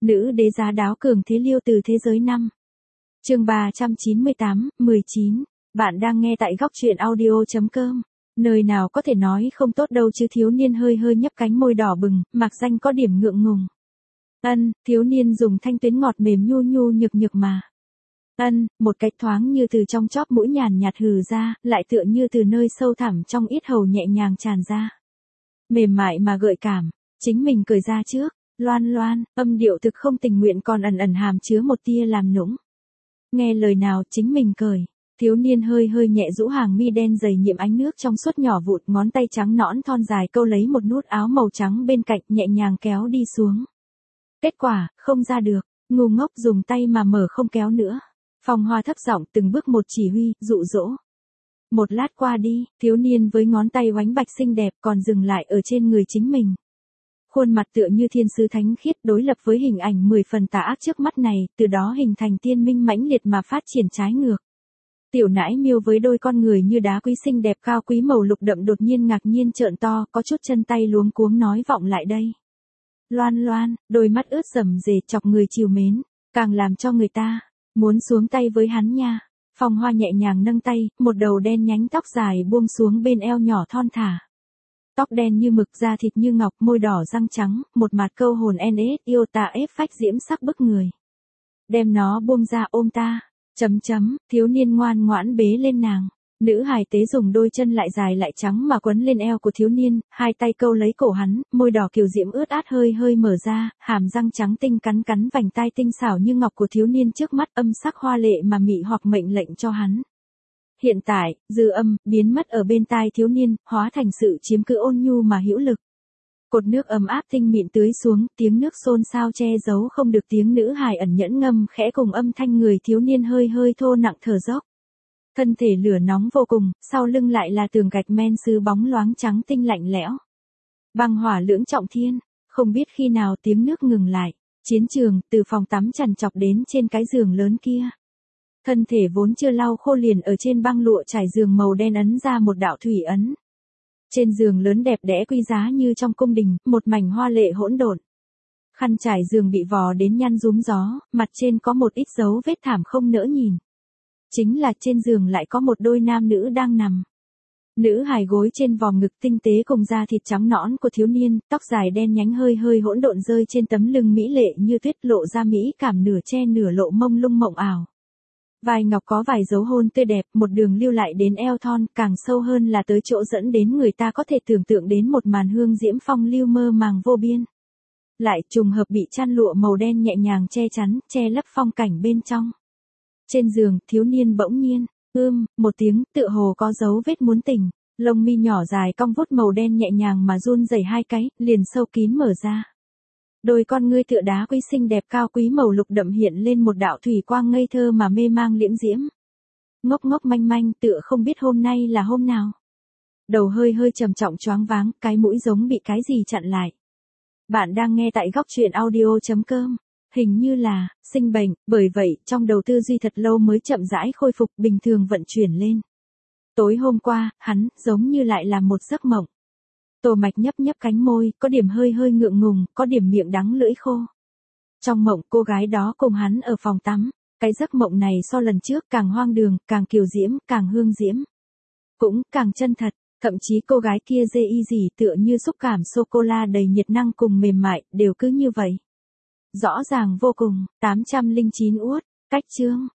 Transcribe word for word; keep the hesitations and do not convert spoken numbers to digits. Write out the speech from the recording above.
Nữ đế giá đáo cường thế liêu từ thế giới năm. Chương ba trăm chín mươi tám, mười chín. Bạn đang nghe tại góc truyện audio chấm com. Nơi nào có thể nói không tốt đâu chứ. Thiếu niên hơi hơi nhấp cánh môi đỏ bừng, mạc danh có điểm ngượng ngùng. Ân, thiếu niên dùng thanh tuyến ngọt mềm nhu nhu nhược nhược mà. Ân, một cách thoáng như từ trong chóp mũi nhàn nhạt hừ ra, lại tựa như từ nơi sâu thẳm trong yết hầu nhẹ nhàng tràn ra. Mềm mại mà gợi cảm, chính mình cười ra trước, loan loan, âm điệu thực không tình nguyện còn ẩn ẩn hàm chứa một tia làm nũng. Nghe lời nào chính mình cười, thiếu niên hơi hơi nhẹ rũ hàng mi đen dày nhiễm ánh nước trong suốt nhỏ vụt, ngón tay trắng nõn thon dài câu lấy một nút áo màu trắng bên cạnh nhẹ nhàng kéo đi xuống. Kết quả, không ra được, ngu ngốc dùng tay mà mở không kéo nữa. Phong Hoa thấp giọng từng bước một chỉ huy, dụ dỗ. Một lát qua đi, thiếu niên với ngón tay oánh bạch xinh đẹp còn dừng lại ở trên người chính mình. Khuôn mặt tựa như thiên sứ thánh khiết đối lập với hình ảnh mười phần tà ác trước mắt này, từ đó hình thành tiên minh mãnh liệt mà phát triển trái ngược. Tiểu nãi miêu với đôi con người như đá quý xinh đẹp cao quý màu lục đậm đột nhiên ngạc nhiên trợn to, có chút chân tay luống cuống nói vọng lại đây. Loan loan, đôi mắt ướt rầm rề chọc người trìu mến, càng làm cho người ta muốn xuống tay với hắn nha. Phong Hoa nhẹ nhàng nâng tay, một đầu đen nhánh tóc dài buông xuống bên eo nhỏ thon thả. Tóc đen như mực, da thịt như ngọc, môi đỏ răng trắng, một mặt câu hồn en ết yêu tà ép phách diễm sắc bức người. Đem nó buông ra ôm ta, chấm chấm, thiếu niên ngoan ngoãn bế lên nàng. Nữ hài tế dùng đôi chân lại dài lại trắng mà quấn lên eo của thiếu niên, hai tay câu lấy cổ hắn, môi đỏ kiều diễm ướt át hơi hơi mở ra, hàm răng trắng tinh cắn cắn vành tai tinh xảo như ngọc của thiếu niên trước mắt, âm sắc hoa lệ mà mị hoặc mệnh lệnh cho hắn. Hiện tại, dư âm, biến mất ở bên tai thiếu niên, hóa thành sự chiếm cứ ôn nhu mà hữu lực. Cột nước ấm áp tinh mịn tưới xuống, tiếng nước xôn xao che giấu không được tiếng nữ hài ẩn nhẫn ngâm khẽ cùng âm thanh người thiếu niên hơi hơi thô nặng thở dốc. Thân thể lửa nóng vô cùng, sau lưng lại là tường gạch men sứ bóng loáng trắng tinh lạnh lẽo. Băng hỏa lưỡng trọng thiên, không biết khi nào tiếng nước ngừng lại. Chiến trường, từ phòng tắm trằn trọc đến trên cái giường lớn kia. Thân thể vốn chưa lau khô liền ở trên băng lụa trải giường màu đen ấn ra một đạo thủy ấn. Trên giường lớn đẹp đẽ quý giá như trong cung đình, một mảnh hoa lệ hỗn độn. Khăn trải giường bị vò đến nhăn rúm gió, mặt trên có một ít dấu vết thảm không nỡ nhìn. Chính là trên giường lại có một đôi nam nữ đang nằm. Nữ hài gối trên vòm ngực tinh tế cùng da thịt trắng nõn của thiếu niên, tóc dài đen nhánh hơi hơi hỗn độn rơi trên tấm lưng mỹ lệ như tuyết, lộ ra mỹ cảm nửa che nửa lộ mông lung mộng ảo. Vai ngọc có vài dấu hôn tươi đẹp, một đường lưu lại đến eo thon, càng sâu hơn là tới chỗ dẫn đến người ta có thể tưởng tượng đến một màn hương diễm phong lưu mơ màng vô biên. Lại trùng hợp bị chăn lụa màu đen nhẹ nhàng che chắn, che lấp phong cảnh bên trong. Trên giường, thiếu niên bỗng nhiên, ưm, một tiếng, tựa hồ có dấu vết muốn tỉnh, lông mi nhỏ dài cong vút màu đen nhẹ nhàng mà run rẩy hai cái, liền sâu kín mở ra. Đôi con ngươi tựa đá quý xinh đẹp cao quý màu lục đậm hiện lên một đạo thủy quang ngây thơ mà mê mang liễm diễm. Ngốc ngốc manh manh tựa không biết hôm nay là hôm nào. Đầu hơi hơi trầm trọng choáng váng, cái mũi giống bị cái gì chặn lại. Bạn đang nghe tại góc truyện audio chấm com. Hình như là sinh bệnh, bởi vậy trong đầu tư duy thật lâu mới chậm rãi khôi phục bình thường vận chuyển lên. Tối hôm qua, hắn giống như lại là một giấc mộng. Tô Mạch nhấp nhấp cánh môi, có điểm hơi hơi ngượng ngùng, có điểm miệng đắng lưỡi khô. Trong mộng cô gái đó cùng hắn ở phòng tắm, cái giấc mộng này so lần trước càng hoang đường, càng kiều diễm, càng hương diễm. Cũng càng chân thật, thậm chí cô gái kia dê y gì tựa như xúc cảm sô-cô-la đầy nhiệt năng cùng mềm mại, đều cứ như vậy. Rõ ràng vô cùng, tám trăm lẻ chín uất, cách chương,